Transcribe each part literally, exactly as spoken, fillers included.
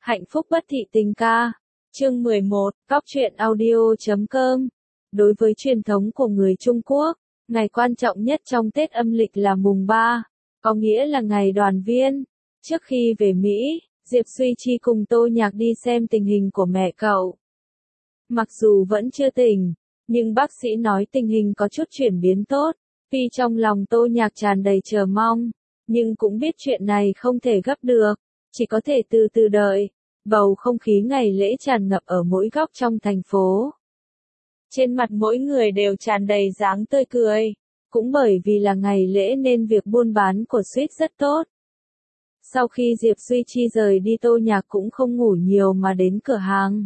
Hạnh phúc bất thị tình ca. Chương mười một, Góc truyện audio chấm com. Đối với truyền thống của người Trung Quốc, ngày quan trọng nhất trong Tết âm lịch là mùng ba, có nghĩa là ngày đoàn viên. Trước khi về Mỹ, Diệp Suy Chi cùng Tô Nhạc đi xem tình hình của mẹ cậu. Mặc dù vẫn chưa tỉnh, nhưng bác sĩ nói tình hình có chút chuyển biến tốt. Tuy trong lòng Tô Nhạc tràn đầy chờ mong, nhưng cũng biết chuyện này không thể gấp được, chỉ có thể từ từ đợi. Bầu không khí ngày lễ tràn ngập ở mỗi góc trong thành phố. Trên mặt mỗi người đều tràn đầy dáng tươi cười, cũng bởi vì là ngày lễ nên việc buôn bán của Sweet rất tốt. Sau khi Diệp Suy Chi rời đi, Tô Nhạc cũng không ngủ nhiều mà đến cửa hàng.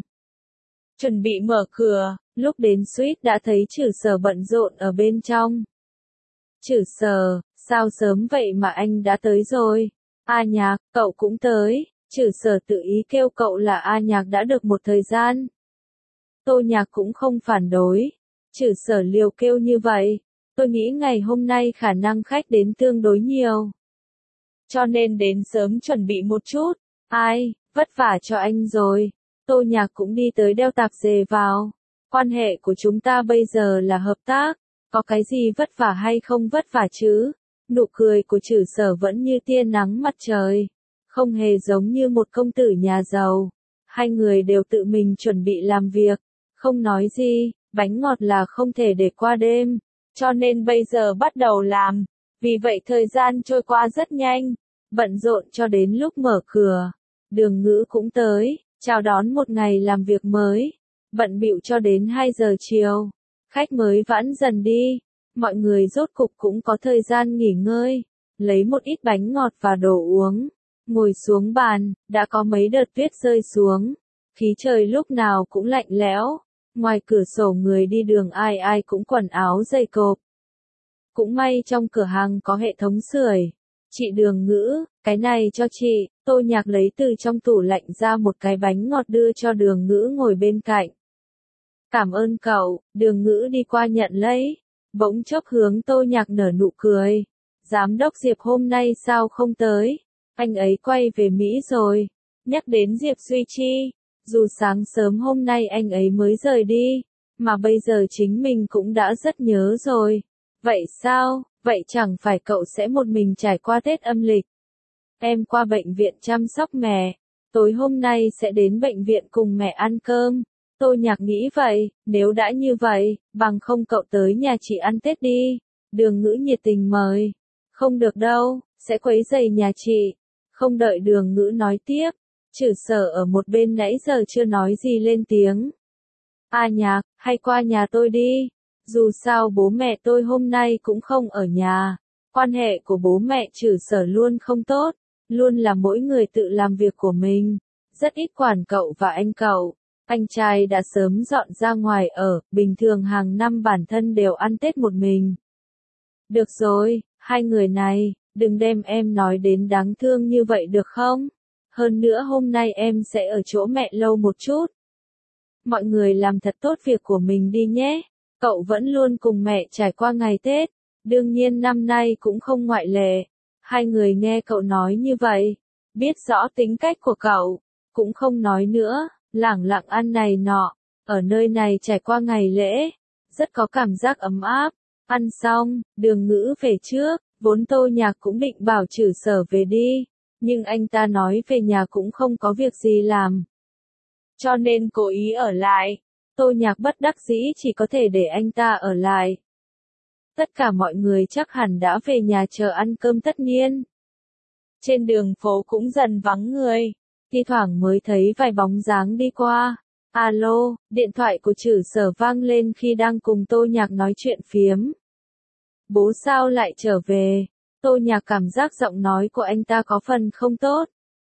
Chuẩn bị mở cửa, lúc đến Sweet đã thấy Trử Sở bận rộn ở bên trong. Trử Sở, sao sớm vậy mà anh đã tới rồi? A Nhạc, cậu cũng tới. Trử Sở tự ý kêu cậu là A Nhạc đã được một thời gian. Tô Nhạc cũng không phản đối. Trử Sở liều kêu như vậy. Tôi nghĩ ngày hôm nay khả năng khách đến tương đối nhiều, cho nên đến sớm chuẩn bị một chút. Ai, vất vả cho anh rồi. Tô Nhạc cũng đi tới đeo tạp dề vào. Quan hệ của chúng ta bây giờ là hợp tác, có cái gì vất vả hay không vất vả chứ? Nụ cười của Trử Sở vẫn như tia nắng mặt trời, không hề giống như một công tử nhà giàu. Hai người đều tự mình chuẩn bị làm việc, không nói gì, bánh ngọt là không thể để qua đêm, cho nên bây giờ bắt đầu làm. Vì vậy thời gian trôi qua rất nhanh, bận rộn cho đến lúc mở cửa. Đường Ngữ cũng tới, chào đón một ngày làm việc mới, bận bịu cho đến hai giờ chiều. Khách mới vãn dần đi, mọi người rốt cục cũng có thời gian nghỉ ngơi, lấy một ít bánh ngọt và đồ uống. Ngồi xuống bàn, đã có mấy đợt tuyết rơi xuống, khí trời lúc nào cũng lạnh lẽo, ngoài cửa sổ người đi đường ai ai cũng quần áo dày cộp. Cũng may trong cửa hàng có hệ thống sưởi. Chị Đường Ngữ, cái này cho chị. Tô Nhạc lấy từ trong tủ lạnh ra một cái bánh ngọt đưa cho Đường Ngữ ngồi bên cạnh. Cảm ơn cậu. Đường Ngữ đi qua nhận lấy, bỗng chốc hướng Tô Nhạc nở nụ cười. Giám đốc Diệp hôm nay sao không tới? Anh ấy quay về Mỹ rồi. Nhắc đến Diệp Suy Chi, dù sáng sớm hôm nay anh ấy mới rời đi, mà bây giờ chính mình cũng đã rất nhớ rồi. Vậy sao? Vậy chẳng phải cậu sẽ một mình trải qua Tết âm lịch? Em qua bệnh viện chăm sóc mẹ, tối hôm nay sẽ đến bệnh viện cùng mẹ ăn cơm. Tô Nhạc nghĩ vậy, nếu đã như vậy, bằng không cậu tới nhà chị ăn Tết đi. Đường Ngữ nhiệt tình mời. Không được đâu, sẽ quấy rầy nhà chị. Không đợi Đường Ngữ nói tiếp, Trử Sở ở một bên nãy giờ chưa nói gì lên tiếng. A Nhạc, hay qua nhà tôi đi. Dù sao bố mẹ tôi hôm nay cũng không ở nhà. Quan hệ của bố mẹ Trử Sở luôn không tốt, luôn là mỗi người tự làm việc của mình, rất ít quản cậu và anh cậu. Anh trai đã sớm dọn ra ngoài ở, bình thường hàng năm bản thân đều ăn Tết một mình. Được rồi, hai người này, đừng đem em nói đến đáng thương như vậy được không? Hơn nữa hôm nay em sẽ ở chỗ mẹ lâu một chút. Mọi người làm thật tốt việc của mình đi nhé. Cậu vẫn luôn cùng mẹ trải qua ngày Tết, đương nhiên năm nay cũng không ngoại lệ. Hai người nghe cậu nói như vậy, biết rõ tính cách của cậu, cũng không nói nữa, lẳng lặng ăn này nọ, ở nơi này trải qua ngày lễ, rất có cảm giác ấm áp. Ăn xong, Đường Ngữ về trước, vốn Tô Nhạc cũng định bảo Trử Sở về đi, nhưng anh ta nói về nhà cũng không có việc gì làm, cho nên cố ý ở lại. Tô Nhạc bất đắc dĩ chỉ có thể để anh ta ở lại. Tất cả mọi người chắc hẳn đã về nhà chờ ăn cơm tất niên. Trên đường phố cũng dần vắng người, thi thoảng mới thấy vài bóng dáng đi qua. Alo, điện thoại của Trử Sở vang lên khi đang cùng Tô Nhạc nói chuyện phiếm. Bố sao lại trở về? Tô Nhạc cảm giác giọng nói của anh ta có phần không tốt.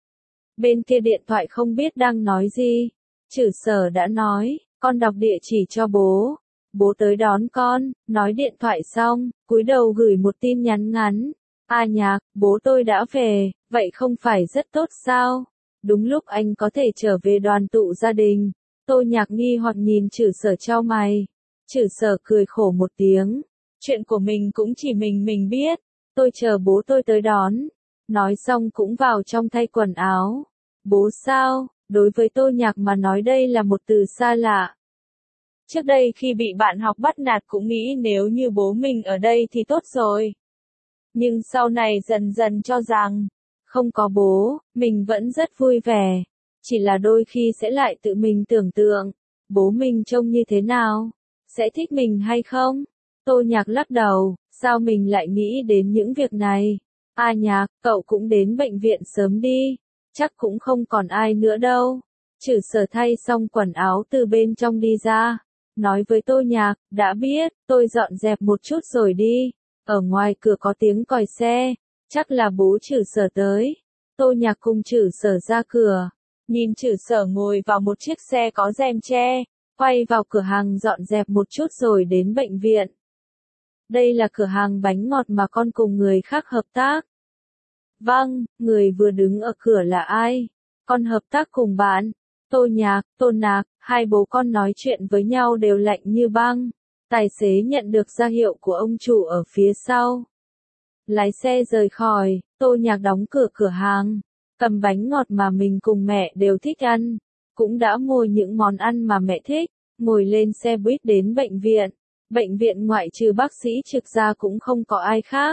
Bên kia điện thoại không biết đang nói gì. Trử Sở đã nói, con đọc địa chỉ cho bố. Bố tới đón con. Nói điện thoại xong, cúi đầu gửi một tin nhắn ngắn. A Nhạc, bố tôi đã về, vậy không phải rất tốt sao? Đúng lúc anh có thể trở về đoàn tụ gia đình. Tô Nhạc nghi hoặc nhìn Trử Sở chau mày. Trử Sở cười khổ một tiếng. Chuyện của mình cũng chỉ mình mình biết. Tôi chờ bố tôi tới đón. Nói xong cũng vào trong thay quần áo. Bố sao? Đối với Tô Nhạc mà nói đây là một từ xa lạ. Trước đây khi bị bạn học bắt nạt cũng nghĩ nếu như bố mình ở đây thì tốt rồi. Nhưng sau này dần dần cho rằng, không có bố, mình vẫn rất vui vẻ. Chỉ là đôi khi sẽ lại tự mình tưởng tượng, bố mình trông như thế nào? Sẽ thích mình hay không? Tô Nhạc lắc đầu, sao mình lại nghĩ đến những việc này? A Nhạc, cậu cũng đến bệnh viện sớm đi, chắc cũng không còn ai nữa đâu. Trử Sở thay xong quần áo từ bên trong đi ra, nói với Tô Nhạc, đã biết, tôi dọn dẹp một chút rồi đi. Ở ngoài cửa có tiếng còi xe, chắc là bố Trử Sở tới. Tô Nhạc cùng Trử Sở ra cửa, nhìn Trử Sở ngồi vào một chiếc xe có rèm che, quay vào cửa hàng dọn dẹp một chút rồi đến bệnh viện. Đây là cửa hàng bánh ngọt mà con cùng người khác hợp tác. Vâng, người vừa đứng ở cửa là ai? Con hợp tác cùng bạn. Tô Nhạc, Tô Nạc, hai bố con nói chuyện với nhau đều lạnh như băng. Tài xế nhận được ra hiệu của ông chủ ở phía sau. Lái xe rời khỏi, Tô Nhạc đóng cửa cửa hàng, cầm bánh ngọt mà mình cùng mẹ đều thích ăn, cũng đã mua những món ăn mà mẹ thích, ngồi lên xe buýt đến bệnh viện. Bệnh viện ngoại trừ bác sĩ trực ra cũng không có ai khác.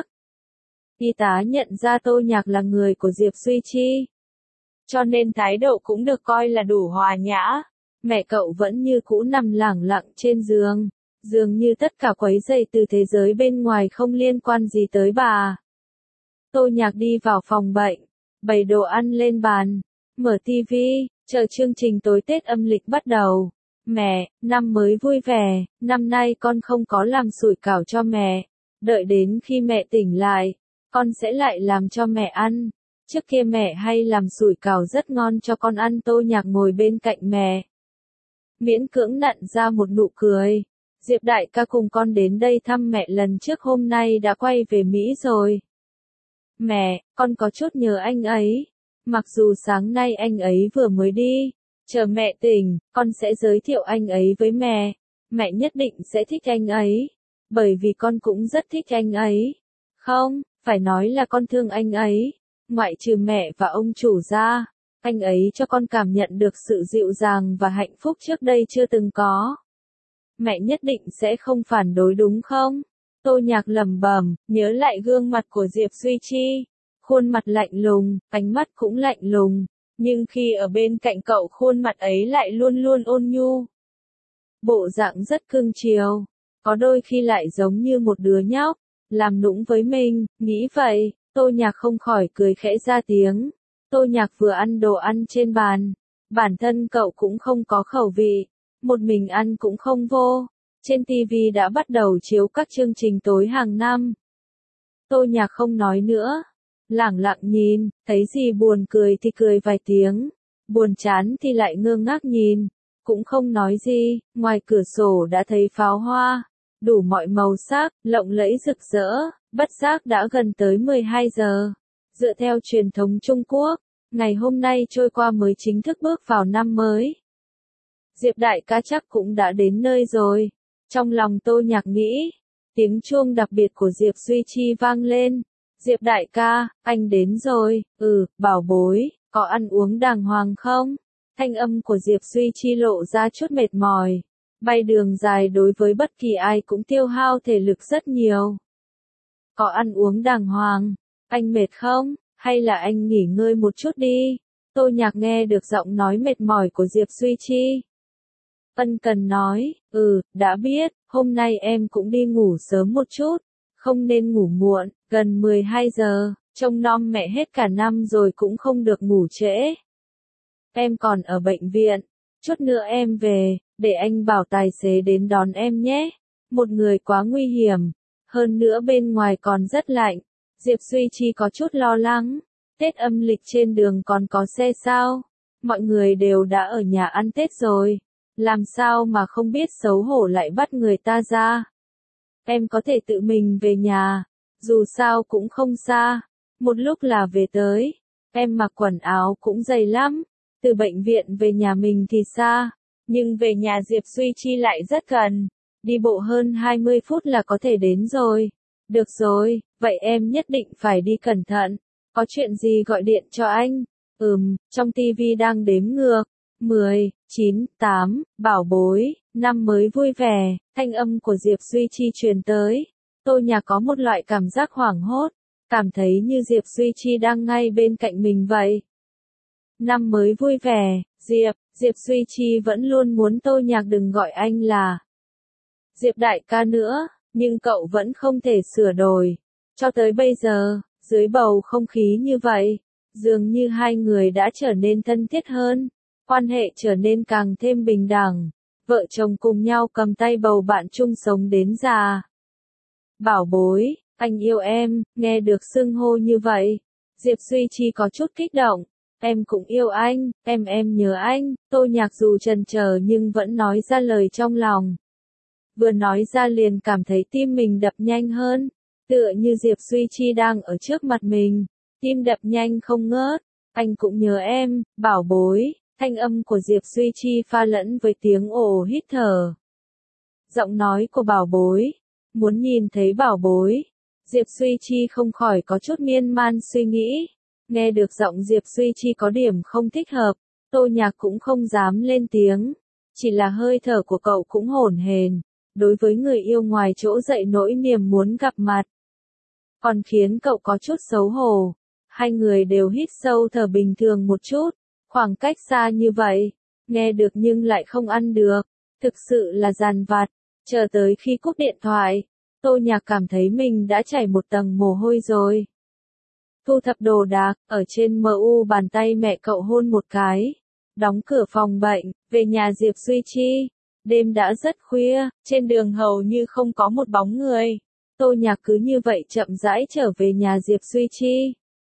Y tá nhận ra Tô Nhạc là người của Diệp Duy Chi, cho nên thái độ cũng được coi là đủ hòa nhã. Mẹ cậu vẫn như cũ nằm lẳng lặng trên giường, dường như tất cả quấy rầy từ thế giới bên ngoài không liên quan gì tới bà. Tô Nhạc đi vào phòng bệnh, bày đồ ăn lên bàn, mở tivi, chờ chương trình tối Tết âm lịch bắt đầu. Mẹ, năm mới vui vẻ, năm nay con không có làm sủi cảo cho mẹ. Đợi đến khi mẹ tỉnh lại, con sẽ lại làm cho mẹ ăn. Trước kia mẹ hay làm sủi cảo rất ngon cho con ăn. Tô Nhạc ngồi bên cạnh mẹ, miễn cưỡng nặn ra một nụ cười. Diệp đại ca cùng con đến đây thăm mẹ lần trước hôm nay đã quay về Mỹ rồi. Mẹ, con có chút nhớ anh ấy. Mặc dù sáng nay anh ấy vừa mới đi. Chờ mẹ tỉnh, con sẽ giới thiệu anh ấy với mẹ. Mẹ nhất định sẽ thích anh ấy. Bởi vì con cũng rất thích anh ấy. Không, phải nói là con thương anh ấy. Ngoại trừ mẹ và ông chủ ra, anh ấy cho con cảm nhận được sự dịu dàng và hạnh phúc trước đây chưa từng có. Mẹ nhất định sẽ không phản đối đúng không? Tô Nhạc lẩm bẩm, nhớ lại gương mặt của Diệp Duy Chi. Khuôn mặt lạnh lùng, ánh mắt cũng lạnh lùng. Nhưng khi ở bên cạnh cậu khuôn mặt ấy lại luôn luôn ôn nhu. Bộ dạng rất cưng chiều, có đôi khi lại giống như một đứa nhóc, làm nũng với mình, nghĩ vậy, Tô Nhạc không khỏi cười khẽ ra tiếng. Tô Nhạc vừa ăn đồ ăn trên bàn, bản thân cậu cũng không có khẩu vị, một mình ăn cũng không vô. Trên tivi đã bắt đầu chiếu các chương trình tối hàng năm. Tô Nhạc không nói nữa. Lẳng lặng nhìn, thấy gì buồn cười thì cười vài tiếng, buồn chán thì lại ngơ ngác nhìn, cũng không nói gì. Ngoài cửa sổ đã thấy pháo hoa, đủ mọi màu sắc, lộng lẫy rực rỡ, bất giác đã gần tới mười hai giờ. Dựa theo truyền thống Trung Quốc, ngày hôm nay trôi qua mới chính thức bước vào năm mới. Diệp đại ca chắc cũng đã đến nơi rồi. Trong lòng Tô Nhạc nghĩ, tiếng chuông đặc biệt của Diệp Duy Chi vang lên. Diệp đại ca, anh đến rồi. Ừ, bảo bối, có ăn uống đàng hoàng không? Thanh âm của Diệp Duy Chi lộ ra chút mệt mỏi. Bay đường dài đối với bất kỳ ai cũng tiêu hao thể lực rất nhiều. Có ăn uống đàng hoàng, anh mệt không? Hay là anh nghỉ ngơi một chút đi? Tô Nhạc nghe được giọng nói mệt mỏi của Diệp Duy Chi. Ân cần nói, ừ, đã biết, hôm nay em cũng đi ngủ sớm một chút. Không nên ngủ muộn, gần mười hai giờ, trông nom mẹ hết cả năm rồi cũng không được ngủ trễ. Em còn ở bệnh viện, chút nữa em về, để anh bảo tài xế đến đón em nhé. Một người quá nguy hiểm, hơn nữa bên ngoài còn rất lạnh. Diệp Duy Chi có chút lo lắng, Tết âm lịch trên đường còn có xe sao? Mọi người đều đã ở nhà ăn Tết rồi, làm sao mà không biết xấu hổ lại bắt người ta ra. Em có thể tự mình về nhà, dù sao cũng không xa, một lúc là về tới. Em mặc quần áo cũng dày lắm, từ bệnh viện về nhà mình thì xa, nhưng về nhà Diệp Duy Chi lại rất gần, đi bộ hơn hai mươi phút là có thể đến rồi. Được rồi, vậy em nhất định phải đi cẩn thận, có chuyện gì gọi điện cho anh. Ừm, trong tivi đang đếm ngược. mười, chín, tám, bảo bối, năm mới vui vẻ, thanh âm của Diệp Duy Chi truyền tới. Tô Nhạc có một loại cảm giác hoảng hốt, cảm thấy như Diệp Duy Chi đang ngay bên cạnh mình vậy. Năm mới vui vẻ, Diệp, Diệp Duy Chi vẫn luôn muốn Tô Nhạc đừng gọi anh là Diệp đại ca nữa, nhưng cậu vẫn không thể sửa đổi. Cho tới bây giờ, dưới bầu không khí như vậy, dường như hai người đã trở nên thân thiết hơn, quan hệ trở nên càng thêm bình đẳng, vợ chồng cùng nhau cầm tay bầu bạn chung sống đến già. Bảo bối, anh yêu em, nghe được xưng hô như vậy, Diệp Duy Chi có chút kích động. Em cũng yêu anh, em em nhớ anh, Tô Nhạc dù chần chờ nhưng vẫn nói ra lời trong lòng. Vừa nói ra liền cảm thấy tim mình đập nhanh hơn, tựa như Diệp Duy Chi đang ở trước mặt mình, tim đập nhanh không ngớt. Anh cũng nhớ em, bảo bối, thanh âm của Diệp Duy Chi pha lẫn với tiếng ồ hít thở. Giọng nói của bảo bối, muốn nhìn thấy bảo bối, Diệp Duy Chi không khỏi có chút miên man suy nghĩ. Nghe được giọng Diệp Duy Chi có điểm không thích hợp, Tô Nhạc cũng không dám lên tiếng, chỉ là hơi thở của cậu cũng hổn hển, đối với người yêu ngoài chỗ dậy nỗi niềm muốn gặp mặt. Còn khiến cậu có chút xấu hổ, hai người đều hít sâu thở bình thường một chút, khoảng cách xa như vậy, nghe được nhưng lại không ăn được, thực sự là dằn vặt, chờ tới khi cúp điện thoại, Tô Nhạc cảm thấy mình đã chảy một tầng mồ hôi rồi. Thu thập đồ đạc, ở trên mu bàn tay mẹ cậu hôn một cái, đóng cửa phòng bệnh, về nhà Diệp Duy Chi. Đêm đã rất khuya, trên đường hầu như không có một bóng người. Tô Nhạc cứ như vậy chậm rãi trở về nhà Diệp Duy Chi.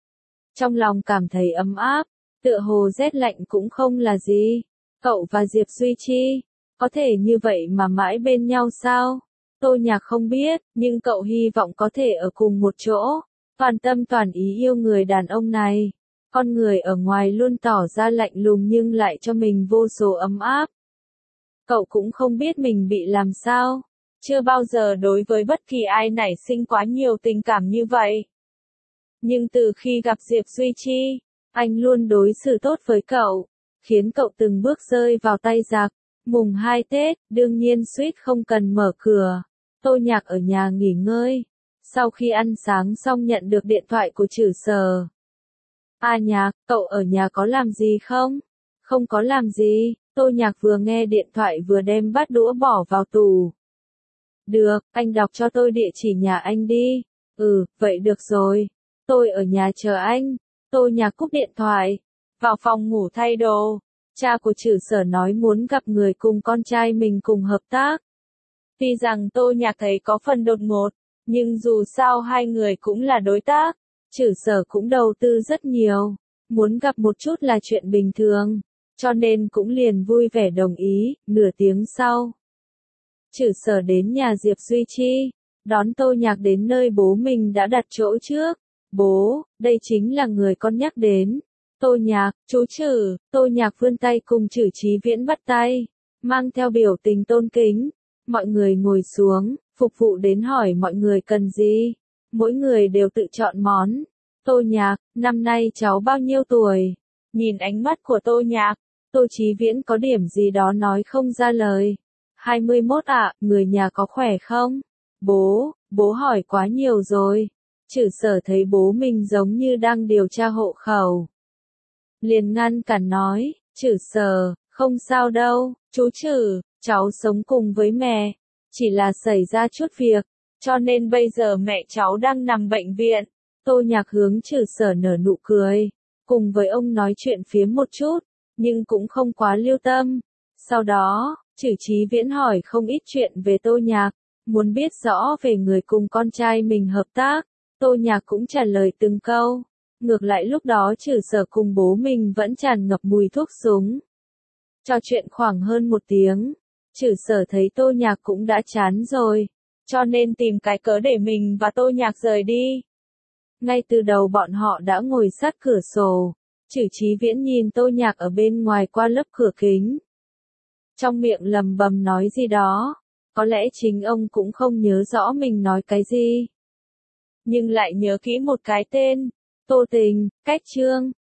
Trong lòng cảm thấy ấm áp, tựa hồ rét lạnh cũng không là gì. Cậu và Diệp Duy Chi, có thể như vậy mà mãi bên nhau sao? Tô Nhạc không biết, nhưng cậu hy vọng có thể ở cùng một chỗ. Toàn tâm toàn ý yêu người đàn ông này. Con người ở ngoài luôn tỏ ra lạnh lùng nhưng lại cho mình vô số ấm áp. Cậu cũng không biết mình bị làm sao. Chưa bao giờ đối với bất kỳ ai nảy sinh quá nhiều tình cảm như vậy. Nhưng từ khi gặp Diệp Duy Chi, anh luôn đối xử tốt với cậu, khiến cậu từng bước rơi vào tay giặc. Mùng hai Tết, đương nhiên suýt không cần mở cửa. Tô Nhạc ở nhà nghỉ ngơi. Sau khi ăn sáng xong nhận được điện thoại của Trử Sở. A Nhạc, cậu ở nhà có làm gì không? Không có làm gì, Tô Nhạc vừa nghe điện thoại vừa đem bát đũa bỏ vào tủ. Được, anh đọc cho tôi địa chỉ nhà anh đi. Ừ, vậy được rồi. Tôi ở nhà chờ anh. Tô Nhạc cúp điện thoại. Vào phòng ngủ thay đồ. Cha của Trử Sở nói muốn gặp người cùng con trai mình cùng hợp tác. Tuy rằng Tô Nhạc thấy có phần đột ngột, nhưng dù sao hai người cũng là đối tác. Trử Sở cũng đầu tư rất nhiều. Muốn gặp một chút là chuyện bình thường. Cho nên cũng liền vui vẻ đồng ý. Nửa tiếng sau, Trử Sở đến nhà Diệp Duy Chi, đón Tô Nhạc đến nơi bố mình đã đặt chỗ trước. Bố, đây chính là người con nhắc đến. Tô Nhạc, chú Trử. Tô Nhạc vươn tay cùng Trử Chí Viễn bắt tay, mang theo biểu tình tôn kính. Mọi người ngồi xuống, phục vụ đến hỏi mọi người cần gì. Mỗi người đều tự chọn món. Tô Nhạc, năm nay cháu bao nhiêu tuổi? Nhìn ánh mắt của Tô Nhạc, Tô Chí Viễn có điểm gì đó nói không ra lời. hai mươi mốt ạ, người nhà có khỏe không? Bố, bố hỏi quá nhiều rồi. Trử Sở thấy bố mình giống như đang điều tra hộ khẩu. Liền ngăn cản nói, Trử Sở, không sao đâu, chú Trử, cháu sống cùng với mẹ. Chỉ là xảy ra chút việc, cho nên bây giờ mẹ cháu đang nằm bệnh viện. Tô Nhạc hướng Trử Sở nở nụ cười, cùng với ông nói chuyện phiếm một chút, nhưng cũng không quá lưu tâm. Sau đó, Trử Chí Viễn hỏi không ít chuyện về Tô Nhạc, muốn biết rõ về người cùng con trai mình hợp tác. Tô Nhạc cũng trả lời từng câu. Ngược lại lúc đó Trử Sở cùng bố mình vẫn tràn ngập mùi thuốc súng. Trò chuyện khoảng hơn một tiếng, Trử Sở thấy Tô Nhạc cũng đã chán rồi, cho nên tìm cái cớ để mình và Tô Nhạc rời đi. Ngay từ đầu bọn họ đã ngồi sát cửa sổ, Trử Chí Viễn nhìn Tô Nhạc ở bên ngoài qua lớp cửa kính. Trong miệng lầm bầm nói gì đó, có lẽ chính ông cũng không nhớ rõ mình nói cái gì. Nhưng lại nhớ kỹ một cái tên, Tô Tình, Cách Trương.